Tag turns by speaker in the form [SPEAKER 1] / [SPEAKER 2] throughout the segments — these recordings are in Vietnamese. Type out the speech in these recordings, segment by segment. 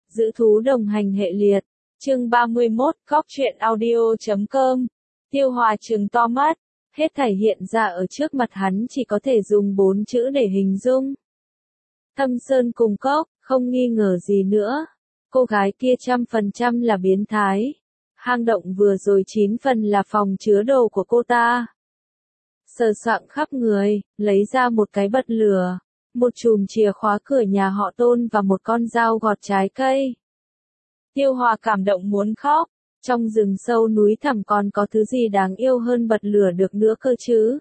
[SPEAKER 1] Giữ thú đồng hành hệ liệt. Chương 31, Cóc truyện audio.com. Tiêu Hòa trừng to mắt, hết thảy hiện ra ở trước mặt hắn chỉ có thể dùng 4 chữ để hình dung. Thâm Sơn cùng Cốc, không nghi ngờ gì nữa. Cô gái kia 100% là biến thái. Hang động vừa rồi 9 phần là phòng chứa đồ của cô ta. Sờ soạng khắp người, lấy ra một cái bật lửa, một chùm chìa khóa cửa nhà họ Tôn và một con dao gọt trái cây. Tiêu Hòa cảm động muốn khóc, trong rừng sâu núi thẳm còn có thứ gì đáng yêu hơn bật lửa được nữa cơ chứ.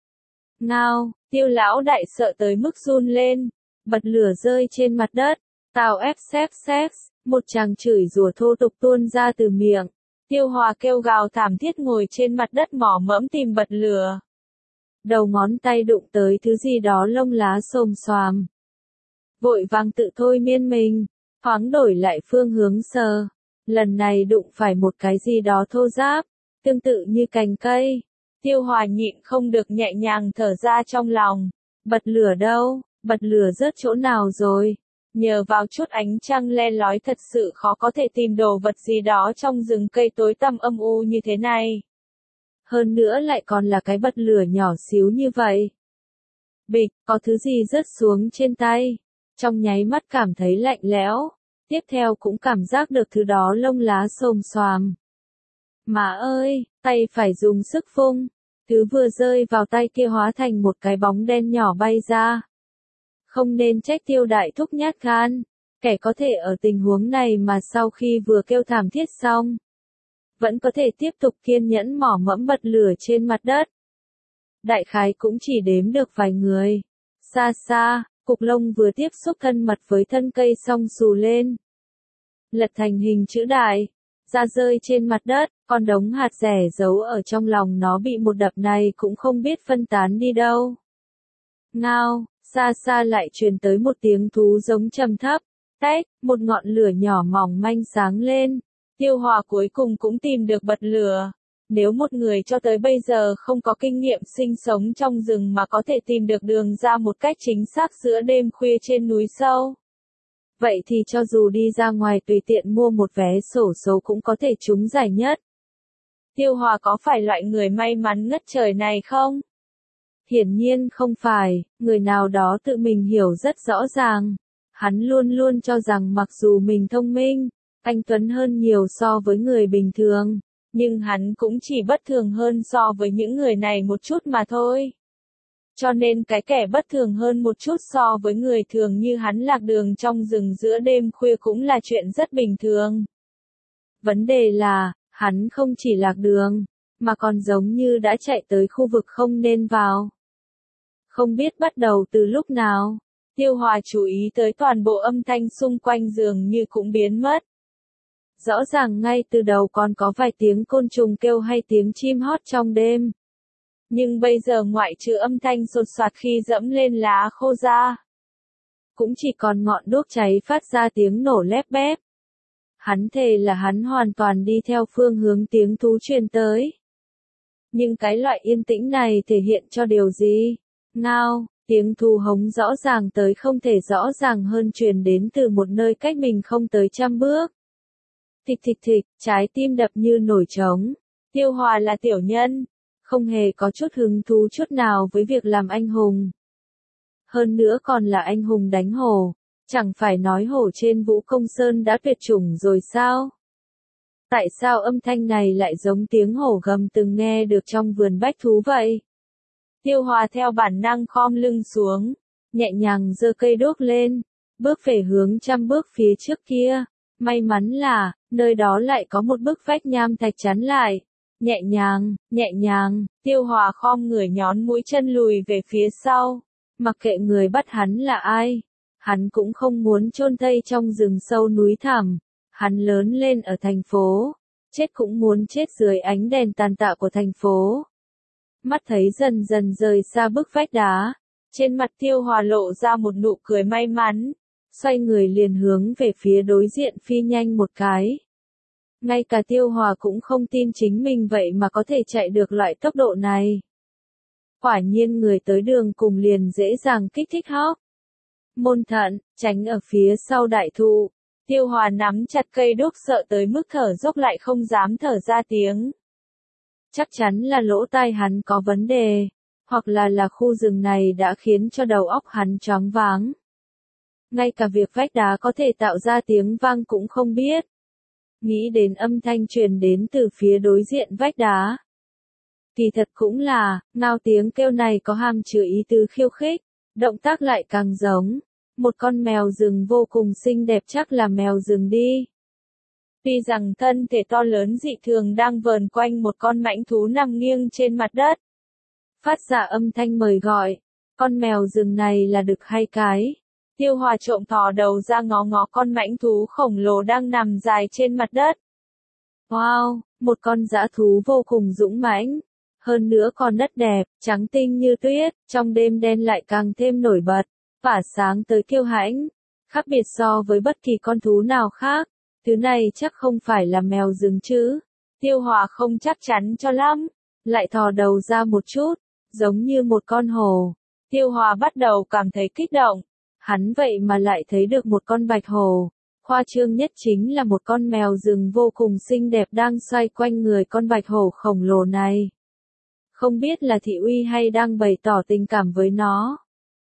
[SPEAKER 1] Ngao, Tiêu lão đại sợ tới mức run lên, bật lửa rơi trên mặt đất, tao ép sex, một chàng chửi rủa thô tục tuôn ra từ miệng. Tiêu Hòa kêu gào thảm thiết ngồi trên mặt đất mỏ mẫm tìm bật lửa. Đầu ngón tay đụng tới thứ gì đó lông lá xồm xoàm. Vội vàng tự thôi miên mình, thoáng đổi lại phương hướng sờ. Lần này đụng phải một cái gì đó thô ráp, tương tự như cành cây. Tiêu Hòa nhịn không được nhẹ nhàng thở ra trong lòng. Bật lửa đâu, bật lửa rớt chỗ nào rồi? Nhờ vào chút ánh trăng le lói thật sự khó có thể tìm đồ vật gì đó trong rừng cây tối tăm âm u như thế này. Hơn nữa lại còn là cái bật lửa nhỏ xíu như vậy. Bịch, có thứ gì rớt xuống trên tay. Trong nháy mắt cảm thấy lạnh lẽo. Tiếp theo cũng cảm giác được thứ đó lông lá xồm xoàm. Má ơi, tay phải dùng sức vung. Thứ vừa rơi vào tay kia hóa thành một cái bóng đen nhỏ bay ra. Không nên trách Tiêu đại thúc nhát gan. Kẻ có thể ở tình huống này mà sau khi vừa kêu thảm thiết xong, vẫn có thể tiếp tục kiên nhẫn mỏ mẫm bật lửa trên mặt đất. Đại khái cũng chỉ đếm được vài người. Xa xa, cục lông vừa tiếp xúc thân mật với thân cây xong xù lên. Lật thành hình chữ đại, ra rơi trên mặt đất, con đống hạt rẻ giấu ở trong lòng nó bị một đập này cũng không biết phân tán đi đâu. Ngao, xa xa lại truyền tới một tiếng thú giống trầm thấp, tách, một ngọn lửa nhỏ mỏng manh sáng lên. Tiêu Hòa cuối cùng cũng tìm được bật lửa. Nếu một người cho tới bây giờ không có kinh nghiệm sinh sống trong rừng mà có thể tìm được đường ra một cách chính xác giữa đêm khuya trên núi sâu, vậy thì cho dù đi ra ngoài tùy tiện mua một vé xổ số cũng có thể trúng giải nhất. Tiêu Hòa có phải loại người may mắn ngất trời này không? Hiển nhiên không phải, người nào đó tự mình hiểu rất rõ ràng. Hắn luôn luôn cho rằng mặc dù mình thông minh, anh tuấn hơn nhiều so với người bình thường, nhưng hắn cũng chỉ bất thường hơn so với những người này một chút mà thôi. Cho nên cái kẻ bất thường hơn một chút so với người thường như hắn lạc đường trong rừng giữa đêm khuya cũng là chuyện rất bình thường. Vấn đề là, hắn không chỉ lạc đường, mà còn giống như đã chạy tới khu vực không nên vào. Không biết bắt đầu từ lúc nào, Tiêu Hòa chú ý tới toàn bộ âm thanh xung quanh dường như cũng biến mất. Rõ ràng ngay từ đầu còn có vài tiếng côn trùng kêu hay tiếng chim hót trong đêm. Nhưng bây giờ ngoại trừ âm thanh sột soạt khi dẫm lên lá khô ra, cũng chỉ còn ngọn đuốc cháy phát ra tiếng nổ lép bép. Hắn thề là hắn hoàn toàn đi theo phương hướng tiếng thú truyền tới. Nhưng cái loại yên tĩnh này thể hiện cho điều gì? Ngao, tiếng thú hống rõ ràng tới không thể rõ ràng hơn truyền đến từ một nơi cách mình không tới 100 bước. Thịch thịch thịch, trái tim đập như nổi trống. Tiêu Hòa là tiểu nhân, không hề có chút hứng thú chút nào với việc làm anh hùng. Hơn nữa còn là anh hùng đánh hổ, chẳng phải nói hổ trên Vũ Công Sơn đã tuyệt chủng rồi sao? Tại sao âm thanh này lại giống tiếng hổ gầm từng nghe được trong vườn bách thú vậy? Tiêu Hòa theo bản năng khom lưng xuống, nhẹ nhàng giơ cây đuốc lên, bước về hướng 100 bước phía trước kia. May mắn là, nơi đó lại có một bức vách nham thạch chắn lại. Nhẹ nhàng, Tiêu Hòa khom người nhón mũi chân lùi về phía sau. Mặc kệ người bắt hắn là ai, hắn cũng không muốn chôn thây trong rừng sâu núi thẳm. Hắn lớn lên ở thành phố, chết cũng muốn chết dưới ánh đèn tàn tạ của thành phố. Mắt thấy dần dần rời xa bức vách đá, trên mặt Tiêu Hòa lộ ra một nụ cười may mắn. Xoay người liền hướng về phía đối diện phi nhanh một cái. Ngay cả Tiêu Hòa cũng không tin chính mình vậy mà có thể chạy được loại tốc độ này. Quả nhiên người tới đường cùng liền dễ dàng kích thích hóc. Môn Thận, tránh ở phía sau đại thụ. Tiêu Hòa nắm chặt cây đuốc sợ tới mức thở dốc lại không dám thở ra tiếng. Chắc chắn là lỗ tai hắn có vấn đề, hoặc là khu rừng này đã khiến cho đầu óc hắn choáng váng. Ngay cả việc vách đá có thể tạo ra tiếng vang cũng không biết. Nghĩ đến âm thanh truyền đến từ phía đối diện vách đá. Kỳ thật cũng là, ngao tiếng kêu này có hàm chứa ý tứ khiêu khích, động tác lại càng giống. Một con mèo rừng vô cùng xinh đẹp chắc là mèo rừng đi. Tuy rằng thân thể to lớn dị thường đang vờn quanh một con mãnh thú nằm nghiêng trên mặt đất. Phát ra âm thanh mời gọi, con mèo rừng này là đực hay cái? Tiêu Hòa trộm thò đầu ra ngó ngó con mãnh thú khổng lồ đang nằm dài trên mặt đất. Wow, một con dã thú vô cùng dũng mãnh. Hơn nữa còn đất đẹp, trắng tinh như tuyết, trong đêm đen lại càng thêm nổi bật, tỏa sáng tới kiêu hãnh. Khác biệt so với bất kỳ con thú nào khác, thứ này chắc không phải là mèo rừng chứ. Tiêu Hòa không chắc chắn cho lắm, lại thò đầu ra một chút, giống như một con hổ. Tiêu Hòa bắt đầu cảm thấy kích động, hắn vậy mà lại thấy được một con bạch hổ. Khoa trương nhất chính là một con mèo rừng vô cùng xinh đẹp đang xoay quanh người con bạch hổ khổng lồ này. Không biết là thị uy hay đang bày tỏ tình cảm với nó.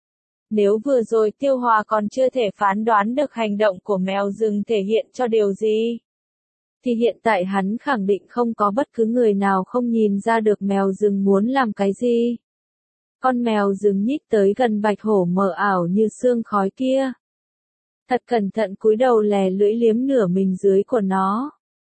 [SPEAKER 1] Nếu vừa rồi Tiêu Hòa còn chưa thể phán đoán được hành động của mèo rừng thể hiện cho điều gì, thì hiện tại hắn khẳng định không có bất cứ người nào không nhìn ra được mèo rừng muốn làm cái gì. Con mèo rừng nhích tới gần bạch hổ mờ ảo như sương khói kia. Thật cẩn thận cúi đầu lè lưỡi liếm nửa mình dưới của nó.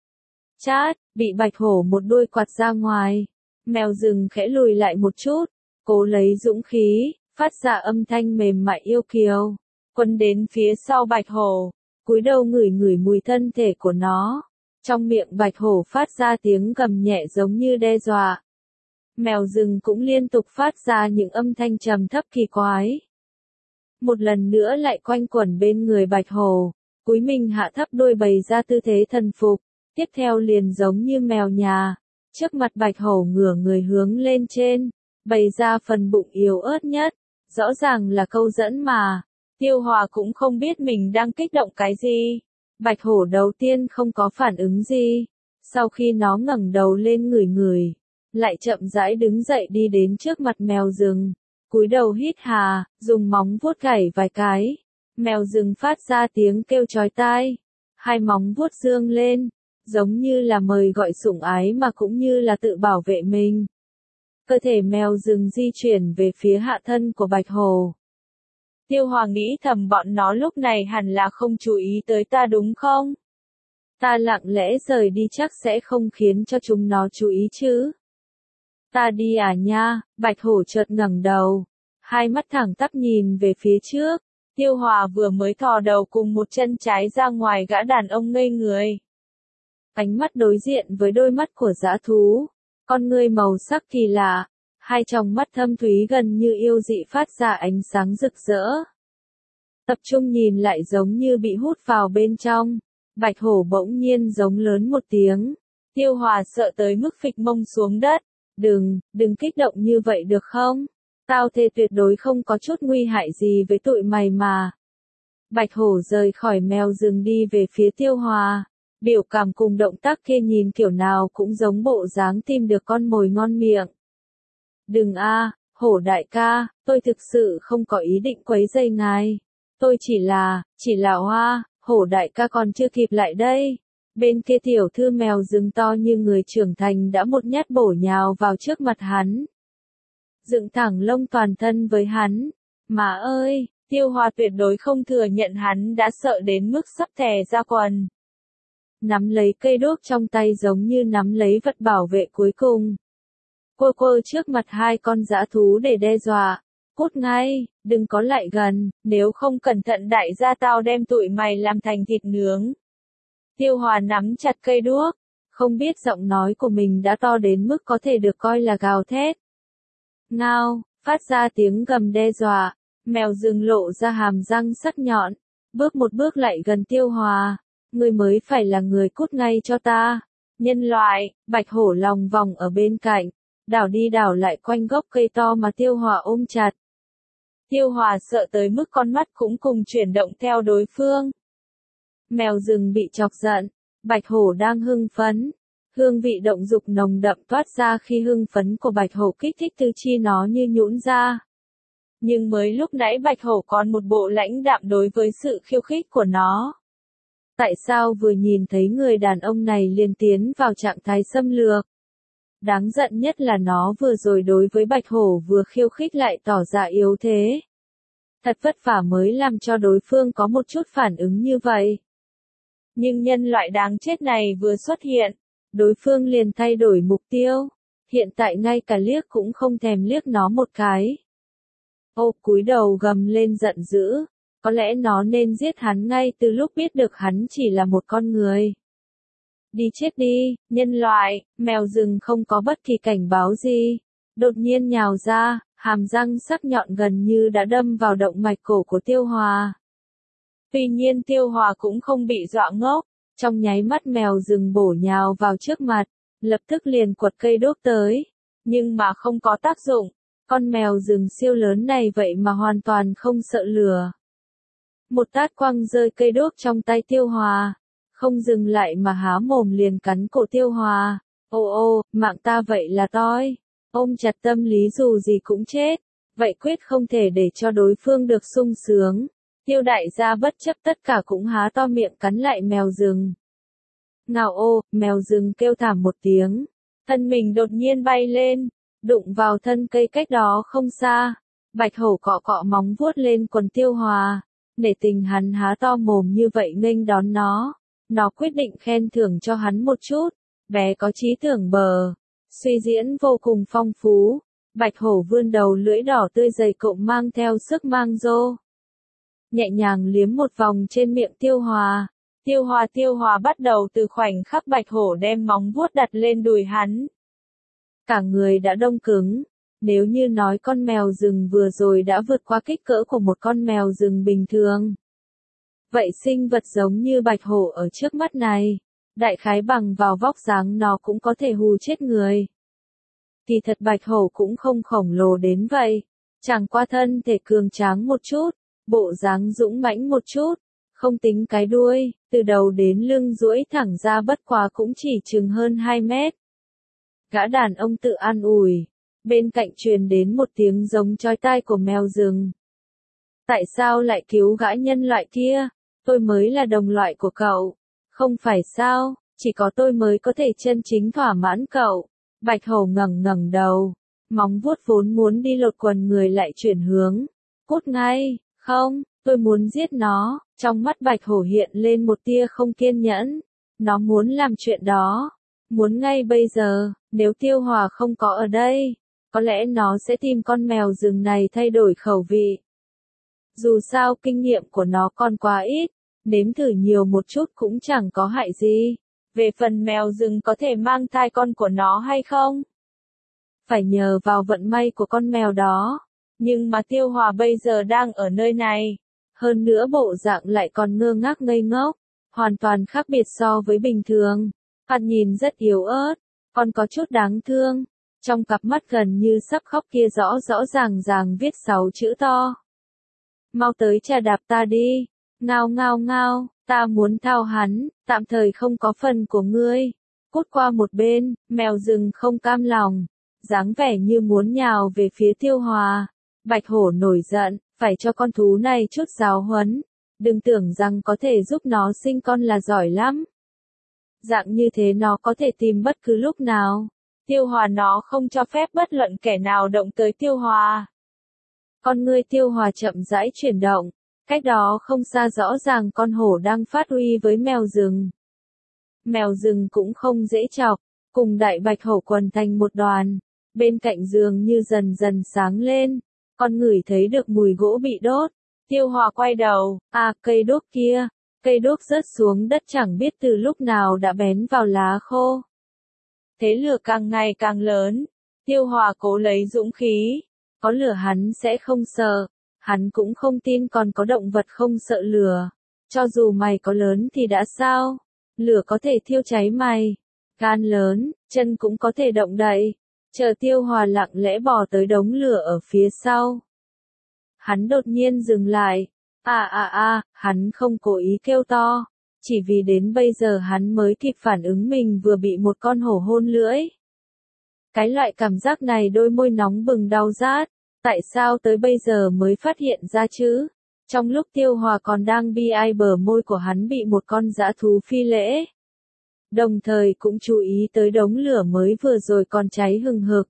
[SPEAKER 1] Chát, bị bạch hổ một đuôi quạt ra ngoài. Mèo rừng khẽ lùi lại một chút, cố lấy dũng khí, phát ra âm thanh mềm mại yêu kiều. Quấn đến phía sau bạch hổ, cúi đầu ngửi ngửi mùi thân thể của nó. Trong miệng bạch hổ phát ra tiếng gầm nhẹ giống như đe dọa. Mèo rừng cũng liên tục phát ra những âm thanh trầm thấp kỳ quái. Một lần nữa lại quanh quẩn bên người bạch hổ, cúi mình hạ thấp đuôi bày ra tư thế thần phục, tiếp theo liền giống như mèo nhà. Trước mặt bạch hổ ngửa người hướng lên trên, bày ra phần bụng yếu ớt nhất, rõ ràng là câu dẫn mà. Tiêu Hòa cũng không biết mình đang kích động cái gì. Bạch hổ đầu tiên không có phản ứng gì, sau khi nó ngẩng đầu lên ngửi ngửi, lại chậm rãi đứng dậy đi đến trước mặt mèo rừng, cúi đầu hít hà, dùng móng vuốt gảy vài cái. Mèo rừng phát ra tiếng kêu chói tai, hai móng vuốt dương lên, giống như là mời gọi sủng ái mà cũng như là tự bảo vệ mình. Cơ thể mèo rừng di chuyển về phía hạ thân của bạch hổ. Tiêu Hòa nghĩ thầm bọn nó lúc này hẳn là không chú ý tới ta đúng không? Ta lặng lẽ rời đi chắc sẽ không khiến cho chúng nó chú ý chứ. Ta đi à nha, bạch hổ chợt ngẩng đầu, hai mắt thẳng tắp nhìn về phía trước. Tiêu Hòa vừa mới thò đầu cùng một chân trái ra ngoài gã đàn ông ngây người. Ánh mắt đối diện với đôi mắt của dã thú, con ngươi màu sắc kỳ lạ, hai tròng mắt thâm thúy gần như yêu dị phát ra ánh sáng rực rỡ. Tập trung nhìn lại giống như bị hút vào bên trong, bạch hổ bỗng nhiên giống lớn một tiếng. Tiêu Hòa sợ tới mức phịch mông xuống đất. Đừng kích động như vậy được không? Tao thề tuyệt đối không có chút nguy hại gì với tụi mày mà. Bạch hổ rời khỏi mèo rừng đi về phía Tiêu Hòa. Biểu cảm cùng động tác kia nhìn kiểu nào cũng giống bộ dáng tìm được con mồi ngon miệng. Đừng a, hổ đại ca, tôi thực sự không có ý định quấy rầy ngài. Tôi chỉ là hoa, hổ đại ca còn chưa kịp lại đây. Bên kia tiểu thư mèo rừng to như người trưởng thành đã một nhát bổ nhào vào trước mặt hắn. Dựng thẳng lông toàn thân với hắn. Má ơi, Tiêu Hòa tuyệt đối không thừa nhận hắn đã sợ đến mức sắp thè ra quần. Nắm lấy cây đuốc trong tay giống như nắm lấy vật bảo vệ cuối cùng. Quơ trước mặt hai con dã thú để đe dọa. Cút ngay, đừng có lại gần, nếu không cẩn thận đại gia tao đem tụi mày làm thành thịt nướng. Tiêu Hòa nắm chặt cây đuốc, không biết giọng nói của mình đã to đến mức có thể được coi là gào thét. Ngao, phát ra tiếng gầm đe dọa, mèo rừng lộ ra hàm răng sắc nhọn, bước một bước lại gần Tiêu Hòa. Ngươi mới phải là người, cút ngay cho ta. Nhân loại, bạch hổ lòng vòng ở bên cạnh, đảo đi đảo lại quanh gốc cây to mà Tiêu Hòa ôm chặt. Tiêu Hòa sợ tới mức con mắt cũng cùng chuyển động theo đối phương. mèo rừng bị chọc giận. Bạch hổ đang hưng phấn. Hương vị động dục nồng đậm toát ra khi hưng phấn của bạch hổ kích thích tứ chi nó như nhũn ra. Nhưng mới lúc nãy bạch hổ còn một bộ lãnh đạm đối với sự khiêu khích của nó. Tại sao vừa nhìn thấy người đàn ông này liền tiến vào trạng thái xâm lược? Đáng giận nhất là nó vừa rồi đối với bạch hổ vừa khiêu khích lại tỏ ra yếu thế. Thật vất vả mới làm cho đối phương có một chút phản ứng như vậy. Nhưng nhân loại đáng chết này vừa xuất hiện, đối phương liền thay đổi mục tiêu. Hiện tại ngay cả liếc cũng không thèm liếc nó một cái. Ô cúi đầu gầm lên giận dữ. Có lẽ nó nên giết hắn ngay từ lúc biết được hắn chỉ là một con người. Đi chết đi, nhân loại, mèo rừng không có bất kỳ cảnh báo gì. Đột nhiên nhào ra, hàm răng sắc nhọn gần như đã đâm vào động mạch cổ của Tiêu Hòa. Tuy nhiên Tiêu Hòa cũng không bị dọa ngốc. Trong nháy mắt mèo rừng bổ nhào vào trước mặt, lập tức liền quật cây đốt tới. Nhưng mà không có tác dụng. Con mèo rừng siêu lớn này vậy mà hoàn toàn không sợ lửa. Một tát quăng rơi cây đốt trong tay Tiêu Hòa. Không dừng lại mà há mồm liền cắn cổ Tiêu Hòa. Ô ô, mạng ta vậy là toi. Ôm chặt tâm lý dù gì cũng chết. Vậy quyết không thể để cho đối phương được sung sướng. Tiêu đại gia bất chấp tất cả cũng há to miệng cắn lại mèo rừng. Ngào ô, mèo rừng kêu thảm một tiếng. Thân mình đột nhiên bay lên, đụng vào thân cây cách đó không xa. Bạch hổ cọ cọ móng vuốt lên quần Tiêu Hòa. Nể tình hắn há to mồm như vậy nghênh đón nó. Nó quyết định khen thưởng cho hắn một chút. Bé có trí tưởng bờ. Suy diễn vô cùng phong phú. Bạch hổ vươn đầu lưỡi đỏ tươi dày cộm mang theo sức mang rô. Nhẹ nhàng liếm một vòng trên miệng Tiêu Hòa. Tiêu Hòa bắt đầu từ khoảnh khắc bạch hổ đem móng vuốt đặt lên đùi hắn. Cả người đã đông cứng. Nếu như nói con mèo rừng vừa rồi đã vượt qua kích cỡ của một con mèo rừng bình thường. Vậy sinh vật giống như bạch hổ ở trước mắt này, đại khái bằng vào vóc dáng nó cũng có thể hù chết người. Kỳ thật bạch hổ cũng không khổng lồ đến vậy, chẳng qua thân thể cường tráng một chút, bộ dáng dũng mãnh một chút, không tính cái đuôi, từ đầu đến lưng duỗi thẳng ra bất quá cũng chỉ chừng hơn 2 mét. Gã đàn ông tự an ủi, bên cạnh truyền đến một tiếng giống chói tai của mèo rừng. Tại sao lại cứu gã nhân loại kia? Tôi mới là đồng loại của cậu. Không phải sao, chỉ có tôi mới có thể chân chính thỏa mãn cậu. Bạch hổ ngẩng đầu, móng vuốt vốn muốn đi lột quần người lại chuyển hướng. Cút ngay, không, tôi muốn giết nó. Trong mắt bạch hổ hiện lên một tia không kiên nhẫn. Nó muốn làm chuyện đó. Muốn ngay bây giờ, nếu Tiêu Hòa không có ở đây, có lẽ nó sẽ tìm con mèo rừng này thay đổi khẩu vị. Dù sao kinh nghiệm của nó còn quá ít, nếm thử nhiều một chút cũng chẳng có hại gì. Về phần mèo rừng có thể mang thai con của nó hay không? Phải nhờ vào vận may của con mèo đó. Nhưng mà Tiêu Hòa bây giờ đang ở nơi này. Hơn nữa bộ dạng lại còn ngơ ngác ngây ngốc. Hoàn toàn khác biệt so với bình thường. Thoạt nhìn rất yếu ớt, còn có chút đáng thương. Trong cặp mắt gần như sắp khóc kia rõ ràng viết 6 chữ to. Mau tới chà đạp ta đi. Ngao ngao ngao, ta muốn thao hắn, tạm thời không có phần của ngươi. Cút qua một bên, mèo rừng không cam lòng, dáng vẻ như muốn nhào về phía Tiêu Hòa. Bạch hổ nổi giận, phải cho con thú này chút giáo huấn. Đừng tưởng rằng có thể giúp nó sinh con là giỏi lắm. Dạng như thế nó có thể tìm bất cứ lúc nào. Tiêu Hòa nó không cho phép bất luận kẻ nào động tới Tiêu Hòa. Con ngươi Tiêu Hòa chậm rãi chuyển động. Cách đó không xa rõ ràng con hổ đang phát uy với mèo rừng. Mèo rừng cũng không dễ chọc, cùng đại bạch hổ quần thành một đoàn. Bên cạnh giường như dần dần sáng lên. Con ngửi thấy được mùi gỗ bị đốt. Tiêu Hòa quay đầu, cây đốt kia. Cây đốt rớt xuống đất chẳng biết từ lúc nào đã bén vào lá khô. Thế lửa càng ngày càng lớn. Tiêu Hòa cố lấy dũng khí. Có lửa hắn sẽ không sợ. Hắn cũng không tin còn có động vật không sợ lửa. Cho dù mày có lớn thì đã sao? Lửa có thể thiêu cháy mày. Gan lớn, chân cũng có thể động đậy. Chờ Tiêu Hòa lặng lẽ bò tới đống lửa ở phía sau. Hắn đột nhiên dừng lại. Hắn không cố ý kêu to. Chỉ vì đến bây giờ hắn mới kịp phản ứng mình vừa bị một con hổ hôn lưỡi. Cái loại cảm giác này đôi môi nóng bừng đau rát, tại sao tới bây giờ mới phát hiện ra chứ? Trong lúc Tiêu Hòa còn đang bi ai bờ môi của hắn bị một con dã thú phi lễ. Đồng thời cũng chú ý tới đống lửa mới vừa rồi còn cháy hừng hực.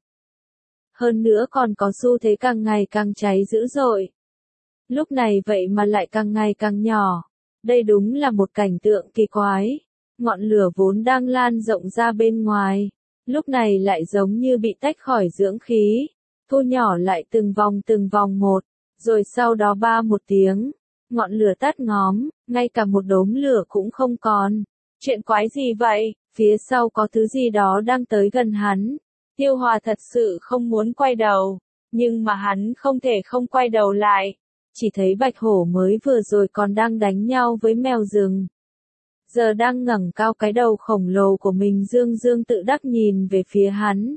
[SPEAKER 1] Hơn nữa còn có xu thế càng ngày càng cháy dữ dội. Lúc này vậy mà lại càng ngày càng nhỏ. Đây đúng là một cảnh tượng kỳ quái. Ngọn lửa vốn đang lan rộng ra bên ngoài, lúc này lại giống như bị tách khỏi dưỡng khí, thu nhỏ lại từng vòng một, rồi sau đó ba một tiếng, ngọn lửa tắt ngóm, ngay cả một đốm lửa cũng không còn. Chuyện quái gì vậy? Phía sau có thứ gì đó đang tới gần hắn. Tiêu Hòa thật sự không muốn quay đầu, nhưng mà hắn không thể không quay đầu lại. Chỉ thấy bạch hổ mới vừa rồi còn đang đánh nhau với mèo rừng. Giờ đang ngẩng cao cái đầu khổng lồ của mình dương dương tự đắc nhìn về phía hắn.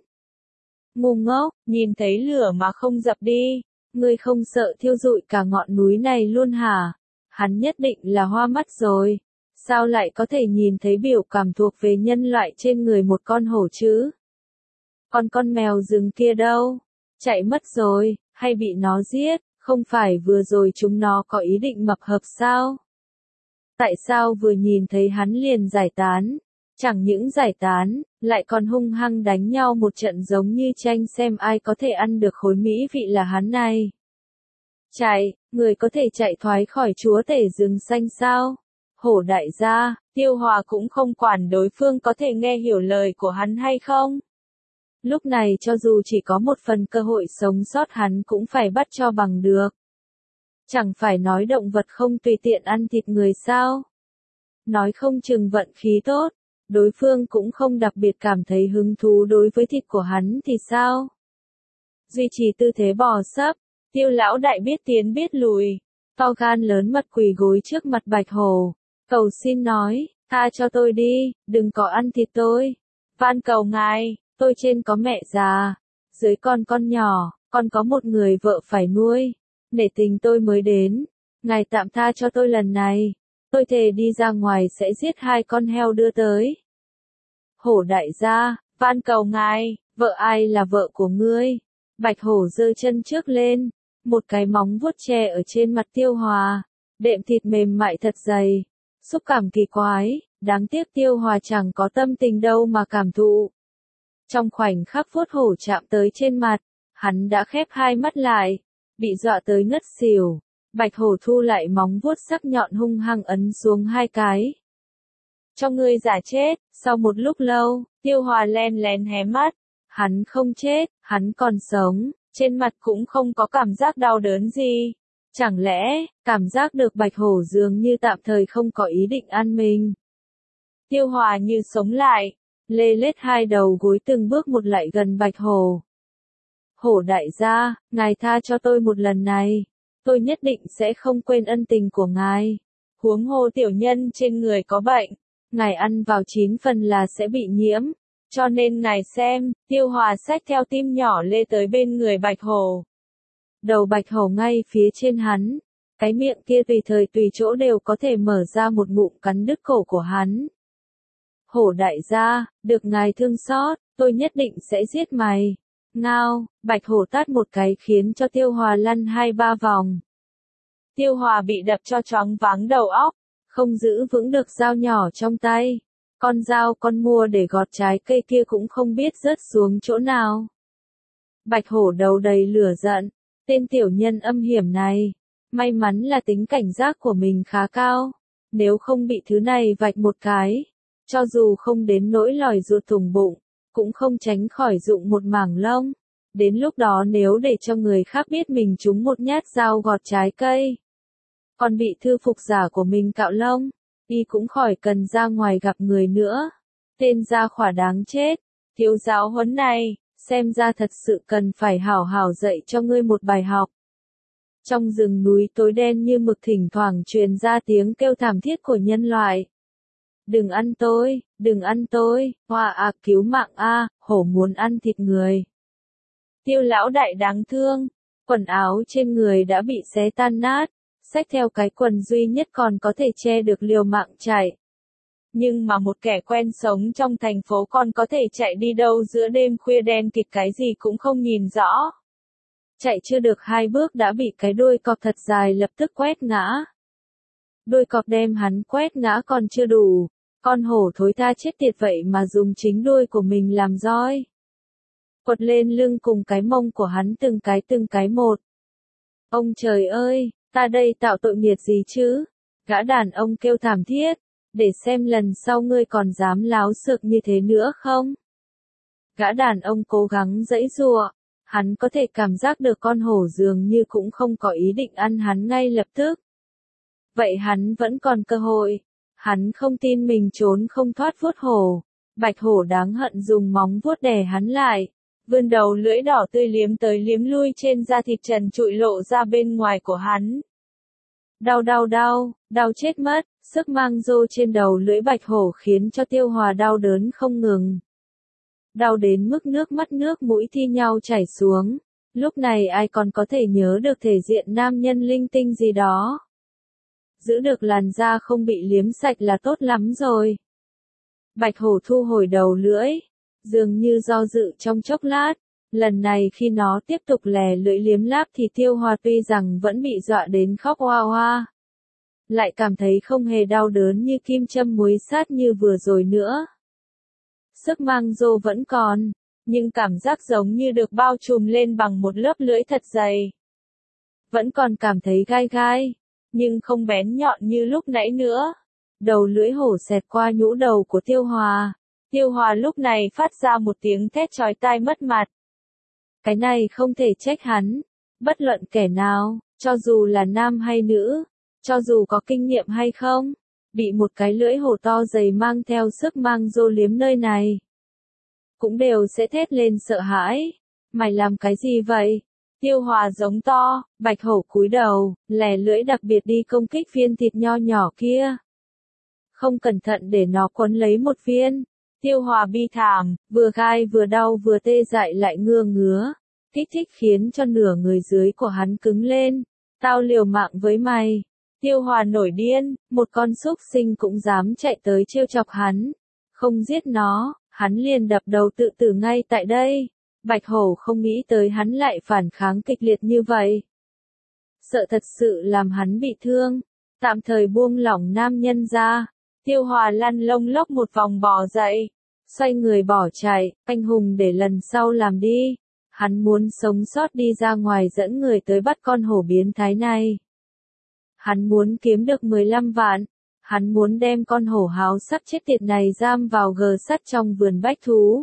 [SPEAKER 1] Ngu ngốc, nhìn thấy lửa mà không dập đi, ngươi không sợ thiêu rụi cả ngọn núi này luôn hả? Hắn nhất định là hoa mắt rồi. Sao lại có thể nhìn thấy biểu cảm thuộc về nhân loại trên người một con hổ chứ? Còn con mèo rừng kia đâu? Chạy mất rồi, hay bị nó giết? Không phải vừa rồi chúng nó có ý định mập hợp sao? Tại sao vừa nhìn thấy hắn liền giải tán? Chẳng những giải tán, lại còn hung hăng đánh nhau một trận giống như tranh xem ai có thể ăn được khối mỹ vị là hắn này. Chạy, người có thể chạy thoái khỏi chúa tể rừng xanh sao? Hổ đại gia, Tiêu Hòa cũng không quản đối phương có thể nghe hiểu lời của hắn hay không. Lúc này cho dù chỉ có một phần cơ hội sống sót hắn cũng phải bắt cho bằng được. Chẳng phải nói động vật không tùy tiện ăn thịt người sao? Nói không chừng vận khí tốt, đối phương cũng không đặc biệt cảm thấy hứng thú đối với thịt của hắn thì sao? Duy trì tư thế bò sấp, Tiêu lão đại biết tiến biết lùi, to gan lớn mật quỳ gối trước mặt bạch hổ, cầu xin nói, tha cho tôi đi, đừng có ăn thịt tôi. Van cầu ngài, tôi trên có mẹ già, dưới còn con nhỏ, còn có một người vợ phải nuôi. Nể tình tôi mới đến, ngài tạm tha cho tôi lần này, tôi thề đi ra ngoài sẽ giết 2 con heo đưa tới. Hổ đại gia, van cầu ngài, vợ ai là vợ của ngươi? Bạch hổ giơ chân trước lên, một cái móng vuốt che ở trên mặt Tiêu Hòa, đệm thịt mềm mại thật dày, xúc cảm kỳ quái, đáng tiếc Tiêu Hòa chẳng có tâm tình đâu mà cảm thụ. Trong khoảnh khắc vuốt hổ chạm tới trên mặt, hắn đã khép hai mắt lại, bị dọa tới ngất xỉu. Bạch hổ thu lại móng vuốt sắc nhọn hung hăng ấn xuống 2 cái. Cho ngươi giả chết, sau một lúc lâu, Tiêu Hòa len lén hé mắt. Hắn không chết, hắn còn sống, trên mặt cũng không có cảm giác đau đớn gì. Chẳng lẽ, cảm giác được bạch hổ dường như tạm thời không có ý định ăn mình. Tiêu Hòa như sống lại, lê lết 2 đầu gối từng bước một lại gần bạch hổ. Hổ đại gia, ngài tha cho tôi một lần này, tôi nhất định sẽ không quên ân tình của ngài. Huống hồ tiểu nhân trên người có bệnh, ngài ăn vào 9 phần là sẽ bị nhiễm, cho nên ngài xem. Tiêu Hòa xách theo tim nhỏ lê tới bên người bạch hổ. Đầu bạch hổ ngay phía trên hắn, cái miệng kia tùy thời tùy chỗ đều có thể mở ra một ngụm cắn đứt cổ của hắn. Hổ đại gia, được ngài thương xót, tôi nhất định sẽ giết mày. Ngao, bạch hổ tát một cái khiến cho Tiêu Hòa lăn 2-3 vòng. Tiêu Hòa bị đập cho choáng váng đầu óc, không giữ vững được dao nhỏ trong tay. Con dao con mua để gọt trái cây kia cũng không biết rớt xuống chỗ nào. Bạch hổ đầu đầy lửa giận, tên tiểu nhân âm hiểm này, may mắn là tính cảnh giác của mình khá cao, nếu không bị thứ này vạch một cái, cho dù không đến nỗi lòi ruột thủng bụng, cũng không tránh khỏi rụng một mảng lông. Đến lúc đó nếu để cho người khác biết mình trúng một nhát dao gọt trái cây, còn bị thư phục giả của mình cạo lông, y cũng khỏi cần ra ngoài gặp người nữa. Tên gia khỏa đáng chết, thiếu giáo huấn này, xem ra thật sự cần phải hảo hảo dạy cho ngươi một bài học. Trong rừng núi tối đen như mực thỉnh thoảng truyền ra tiếng kêu thảm thiết của nhân loại. Đừng ăn tôi, hoa à cứu mạng a, hổ muốn ăn thịt người. Tiêu lão đại đáng thương, quần áo trên người đã bị xé tan nát, xách theo cái quần duy nhất còn có thể che được liều mạng chạy, Nhưng mà một kẻ quen sống trong thành phố còn có thể chạy đi đâu giữa đêm khuya đen kịt cái gì cũng không nhìn rõ. Chạy chưa được 2 bước đã bị cái đuôi cọp thật dài lập tức quét ngã. Đuôi cọp đem hắn quét ngã còn chưa đủ, con hổ thối tha chết tiệt vậy mà dùng chính đuôi của mình làm roi. Quật lên lưng cùng cái mông của hắn từng cái một. Ông trời ơi, ta đây tạo tội nghiệp gì chứ? Gã đàn ông kêu thảm thiết, để xem lần sau ngươi còn dám láo xược như thế nữa không? Gã đàn ông cố gắng giãy giụa, hắn có thể cảm giác được con hổ dường như cũng không có ý định ăn hắn ngay lập tức. Vậy hắn vẫn còn cơ hội, hắn không tin mình trốn không thoát vuốt hổ. Bạch hổ đáng hận dùng móng vuốt đè hắn lại, vươn đầu lưỡi đỏ tươi liếm tới liếm lui trên da thịt trần trụi lộ ra bên ngoài của hắn. Đau đau đau, đau chết mất, sức mang rô trên đầu lưỡi bạch hổ khiến cho Tiêu Hòa đau đớn không ngừng. Đau đến mức nước mắt nước mũi thi nhau chảy xuống, lúc này ai còn có thể nhớ được thể diện nam nhân linh tinh gì đó. Giữ được làn da không bị liếm sạch là tốt lắm rồi. Bạch hổ thu hồi đầu lưỡi, dường như do dự trong chốc lát, lần này khi nó tiếp tục lè lưỡi liếm láp thì Tiêu Hòa tuy rằng vẫn bị dọa đến khóc oa oa, lại cảm thấy không hề đau đớn như kim châm muối sát như vừa rồi nữa. Sức mang rô vẫn còn, nhưng cảm giác giống như được bao trùm lên bằng một lớp lưỡi thật dày. Vẫn còn cảm thấy gai gai, nhưng không bén nhọn như lúc nãy nữa. Đầu lưỡi hổ xẹt qua nhũ đầu của Tiêu Hòa. Tiêu Hòa lúc này phát ra một tiếng thét chói tai mất mặt. Cái này không thể trách hắn. Bất luận kẻ nào, cho dù là nam hay nữ, cho dù có kinh nghiệm hay không, bị một cái lưỡi hổ to dày mang theo sức mang rô liếm nơi này, cũng đều sẽ thét lên sợ hãi. Mày làm cái gì vậy? Tiêu Hòa giống to, bạch hổ cúi đầu, lè lưỡi đặc biệt đi công kích viên thịt nho nhỏ kia. Không cẩn thận để nó quấn lấy một viên. Tiêu Hòa bi thảm, vừa gai vừa đau vừa tê dại lại ngứa, kích thích khiến cho nửa người dưới của hắn cứng lên. Tao liều mạng với mày. Tiêu Hòa nổi điên, một con súc sinh cũng dám chạy tới trêu chọc hắn. Không giết nó, hắn liền đập đầu tự tử ngay tại đây. Bạch hổ không nghĩ tới hắn lại phản kháng kịch liệt như vậy. Sợ thật sự làm hắn bị thương, tạm thời buông lỏng nam nhân ra. Tiêu Hòa lăn lông lốc một vòng bò dậy, xoay người bỏ chạy, anh hùng để lần sau làm đi. Hắn muốn sống sót đi ra ngoài dẫn người tới bắt con hổ biến thái này. Hắn muốn kiếm được 15 vạn. Hắn muốn đem con hổ háo sắc chết tiệt này giam vào gờ sắt trong vườn bách thú.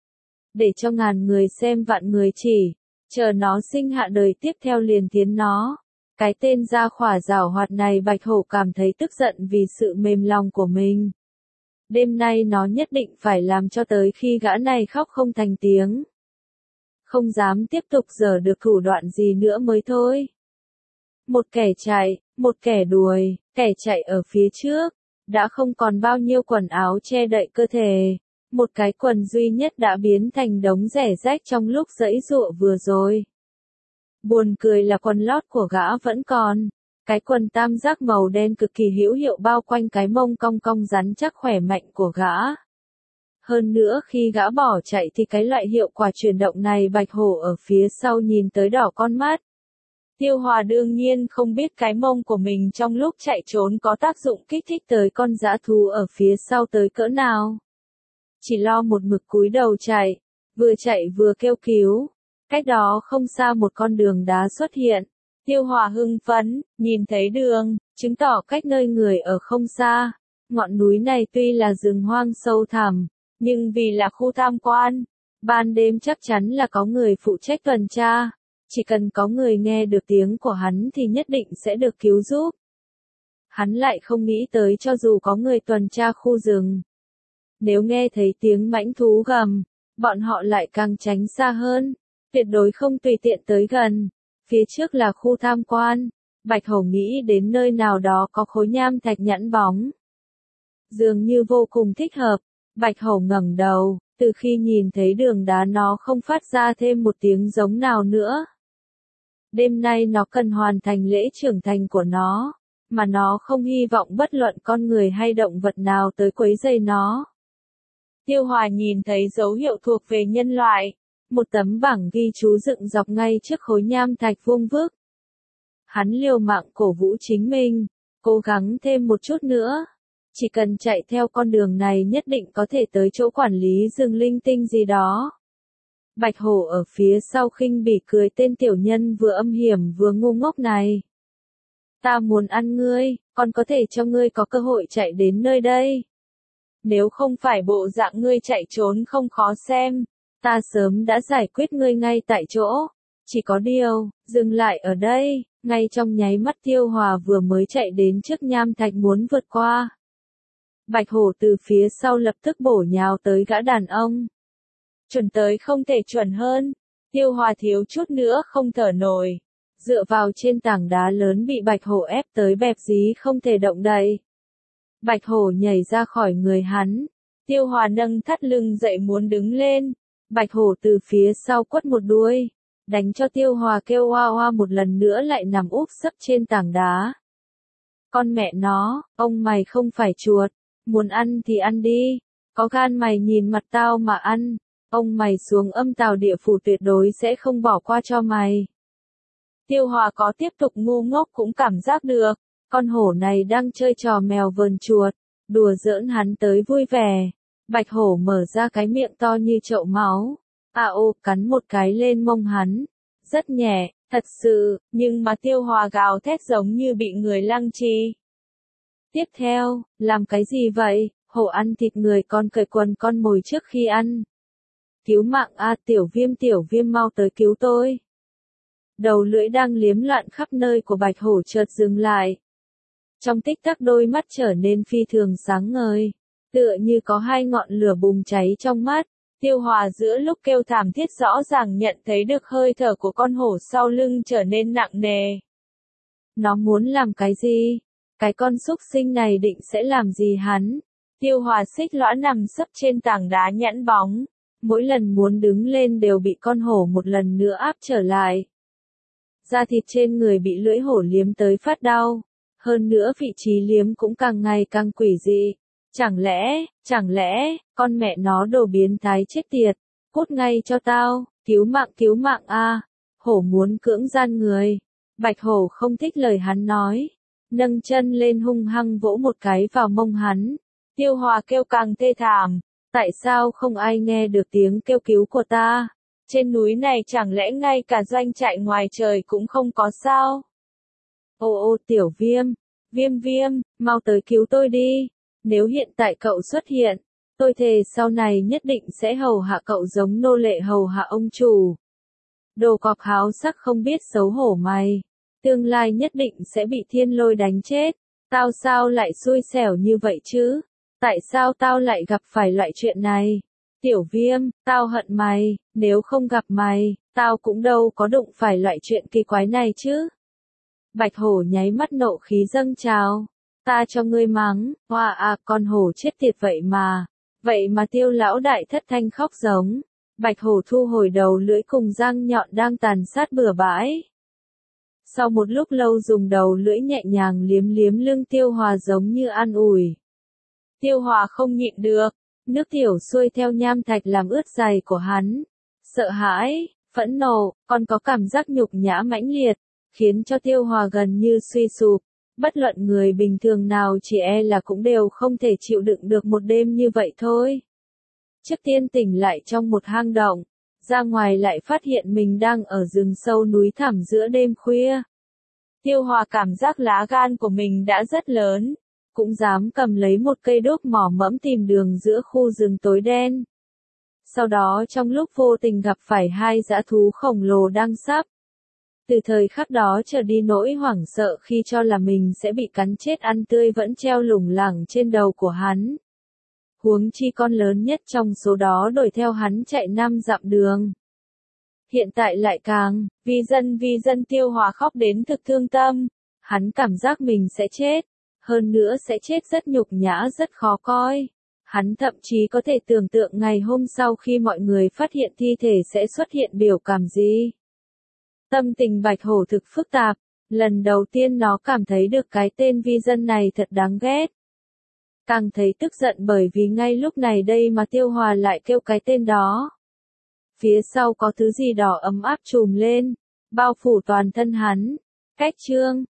[SPEAKER 1] Để cho ngàn người xem vạn người chỉ, chờ nó sinh hạ đời tiếp theo liền tiến nó. Cái tên gia khỏa giảo hoạt này bạch hổ cảm thấy tức giận vì sự mềm lòng của mình. Đêm nay nó nhất định phải làm cho tới khi gã này khóc không thành tiếng. Không dám tiếp tục giở được thủ đoạn gì nữa mới thôi. Một kẻ chạy, một kẻ đuổi, kẻ chạy ở phía trước, đã không còn bao nhiêu quần áo che đậy cơ thể. Một cái quần duy nhất đã biến thành đống rẻ rách trong lúc giãy giụa vừa rồi. Buồn cười là quần lót của gã vẫn còn. Cái quần tam giác màu đen cực kỳ hữu hiệu bao quanh cái mông cong cong rắn chắc khỏe mạnh của gã. Hơn nữa khi gã bỏ chạy thì cái loại hiệu quả chuyển động này bạch hổ ở phía sau nhìn tới đỏ con mắt. Tiêu Hòa đương nhiên không biết cái mông của mình trong lúc chạy trốn có tác dụng kích thích tới con dã thú ở phía sau tới cỡ nào. Chỉ lo một mực cúi đầu chạy vừa kêu cứu. Cách đó không xa một con đường đá xuất hiện. Tiêu Hòa hưng phấn, nhìn thấy đường, chứng tỏ cách nơi người ở không xa. Ngọn núi này tuy là rừng hoang sâu thẳm, nhưng vì là khu tham quan, ban đêm chắc chắn là có người phụ trách tuần tra. Chỉ cần có người nghe được tiếng của hắn thì nhất định sẽ được cứu giúp. Hắn lại không nghĩ tới cho dù có người tuần tra khu rừng, nếu nghe thấy tiếng mãnh thú gầm, bọn họ lại càng tránh xa hơn, tuyệt đối không tùy tiện tới gần. Phía trước là khu tham quan, Bạch Hổ nghĩ đến nơi nào đó có khối nham thạch nhẵn bóng. Dường như vô cùng thích hợp, Bạch Hổ ngẩng đầu, từ khi nhìn thấy đường đá nó không phát ra thêm một tiếng giống nào nữa. Đêm nay nó cần hoàn thành lễ trưởng thành của nó. mà nó không hy vọng bất luận con người hay động vật nào tới quấy rầy nó. Tiêu Hòa nhìn thấy dấu hiệu thuộc về nhân loại, một tấm bảng ghi chú dựng dọc ngay trước khối nham thạch vuông vức. Hắn liều mạng cổ vũ chính mình, cố gắng thêm một chút nữa. Chỉ cần chạy theo con đường này nhất định có thể tới chỗ quản lý rừng linh tinh gì đó. Bạch hổ ở phía sau khinh bỉ cười tên tiểu nhân vừa âm hiểm vừa ngu ngốc này. Ta muốn ăn ngươi, còn có thể cho ngươi có cơ hội chạy đến nơi đây. Nếu không phải bộ dạng ngươi chạy trốn không khó xem, ta sớm đã giải quyết ngươi ngay tại chỗ. Chỉ có điều, dừng lại ở đây, ngay trong nháy mắt Tiêu Hòa vừa mới chạy đến trước nham thạch muốn vượt qua. Bạch hổ từ phía sau lập tức bổ nhào tới gã đàn ông. Chuẩn tới không thể chuẩn hơn, Tiêu Hòa thiếu chút nữa không thở nổi. Dựa vào trên tảng đá lớn bị bạch hổ ép tới bẹp dí không thể động đậy. Bạch hổ nhảy ra khỏi người hắn. Tiêu Hòa nâng thắt lưng dậy muốn đứng lên. Bạch hổ từ phía sau quất một đuôi, đánh cho Tiêu Hòa kêu oa oa một lần nữa lại nằm úp sấp trên tảng đá. Con mẹ nó, ông mày không phải chuột, muốn ăn thì ăn đi, có gan mày nhìn mặt tao mà ăn, ông mày xuống âm tào địa phủ tuyệt đối sẽ không bỏ qua cho mày. Tiêu Hòa có tiếp tục ngu ngốc cũng cảm giác được, con hổ này đang chơi trò mèo vờn chuột, đùa giỡn hắn tới vui vẻ. Bạch hổ mở ra cái miệng to như chậu máu, cắn một cái lên mông hắn, rất nhẹ, thật sự, nhưng mà Tiêu Hòa gào thét giống như bị người lăng trì. Tiếp theo, làm cái gì vậy, hổ ăn thịt người con cởi quần con mồi trước khi ăn. Cứu mạng a, tiểu viêm mau tới cứu tôi. Đầu lưỡi đang liếm loạn khắp nơi của bạch hổ chợt dừng lại. Trong tích tắc đôi mắt trở nên phi thường sáng ngời, tựa như có hai ngọn lửa bùng cháy trong mắt. Tiêu Hòa giữa lúc kêu thảm thiết rõ ràng nhận thấy được hơi thở của con hổ sau lưng trở nên nặng nề. Nó muốn làm cái gì? Cái con súc sinh này định sẽ làm gì hắn? Tiêu Hòa xích lõa nằm sấp trên tảng đá nhẵn bóng. Mỗi lần muốn đứng lên đều bị con hổ một lần nữa áp trở lại. Da thịt trên người bị lưỡi hổ liếm tới phát đau. Hơn nữa vị trí liếm cũng càng ngày càng quỷ dị. Chẳng lẽ, con mẹ nó đồ biến thái chết tiệt, cút ngay cho tao, cứu mạng a. Hổ muốn cưỡng gian người. Bạch hổ không thích lời hắn nói, nâng chân lên hung hăng vỗ một cái vào mông hắn. Tiêu Hòa kêu càng thê thảm, tại sao không ai nghe được tiếng kêu cứu của ta? Trên núi này chẳng lẽ ngay cả doanh trại ngoài trời cũng không có sao? Ô tiểu viêm, mau tới cứu tôi đi. Nếu hiện tại cậu xuất hiện, tôi thề sau này nhất định sẽ hầu hạ cậu giống nô lệ hầu hạ ông chủ. Đồ cọp háo sắc không biết xấu hổ mày. Tương lai nhất định sẽ bị thiên lôi đánh chết. Tao sao lại xui xẻo như vậy chứ? Tại sao tao lại gặp phải loại chuyện này? Tiểu viêm, tao hận mày, nếu không gặp mày, tao cũng đâu có đụng phải loại chuyện kỳ quái này chứ. Bạch hổ nháy mắt nộ khí dâng trào. Ta cho ngươi mắng, con hổ chết tiệt vậy mà Tiêu lão đại thất thanh khóc giống. Bạch hổ thu hồi đầu lưỡi cùng răng nhọn đang tàn sát bừa bãi. Sau một lúc lâu dùng đầu lưỡi nhẹ nhàng liếm lưng Tiêu Hòa giống như an ủi. Tiêu Hòa không nhịn được, nước tiểu xuôi theo nham thạch làm ướt giày của hắn. Sợ hãi, phẫn nộ, còn có cảm giác nhục nhã mãnh liệt, khiến cho Tiêu Hòa gần như suy sụp. Bất luận người bình thường nào chỉ e là cũng đều không thể chịu đựng được một đêm như vậy thôi. Trước tiên tỉnh lại trong một hang động, ra ngoài lại phát hiện mình đang ở rừng sâu núi thẳm giữa đêm khuya. Tiêu Hòa cảm giác lá gan của mình đã rất lớn, cũng dám cầm lấy một cây đuốc mỏ mẫm tìm đường giữa khu rừng tối đen. Sau đó trong lúc vô tình gặp phải hai dã thú khổng lồ đang sắp. Từ thời khắc đó trở đi nỗi hoảng sợ khi cho là mình sẽ bị cắn chết ăn tươi vẫn treo lủng lẳng trên đầu của hắn. Huống chi con lớn nhất trong số đó đuổi theo hắn chạy 5 dặm đường. Hiện tại lại càng, vì dân Tiêu Hòa khóc đến thực thương tâm. Hắn cảm giác mình sẽ chết. Hơn nữa sẽ chết rất nhục nhã rất khó coi. Hắn thậm chí có thể tưởng tượng ngày hôm sau khi mọi người phát hiện thi thể sẽ xuất hiện biểu cảm gì. Tâm tình bạch hổ thực phức tạp, Lần đầu tiên nó cảm thấy được cái tên vi dân này thật đáng ghét. Càng thấy tức giận bởi vì ngay lúc này đây mà Tiêu Hòa lại kêu cái tên đó. Phía sau có thứ gì đỏ ấm áp trùm lên, bao phủ toàn thân hắn. Cách chương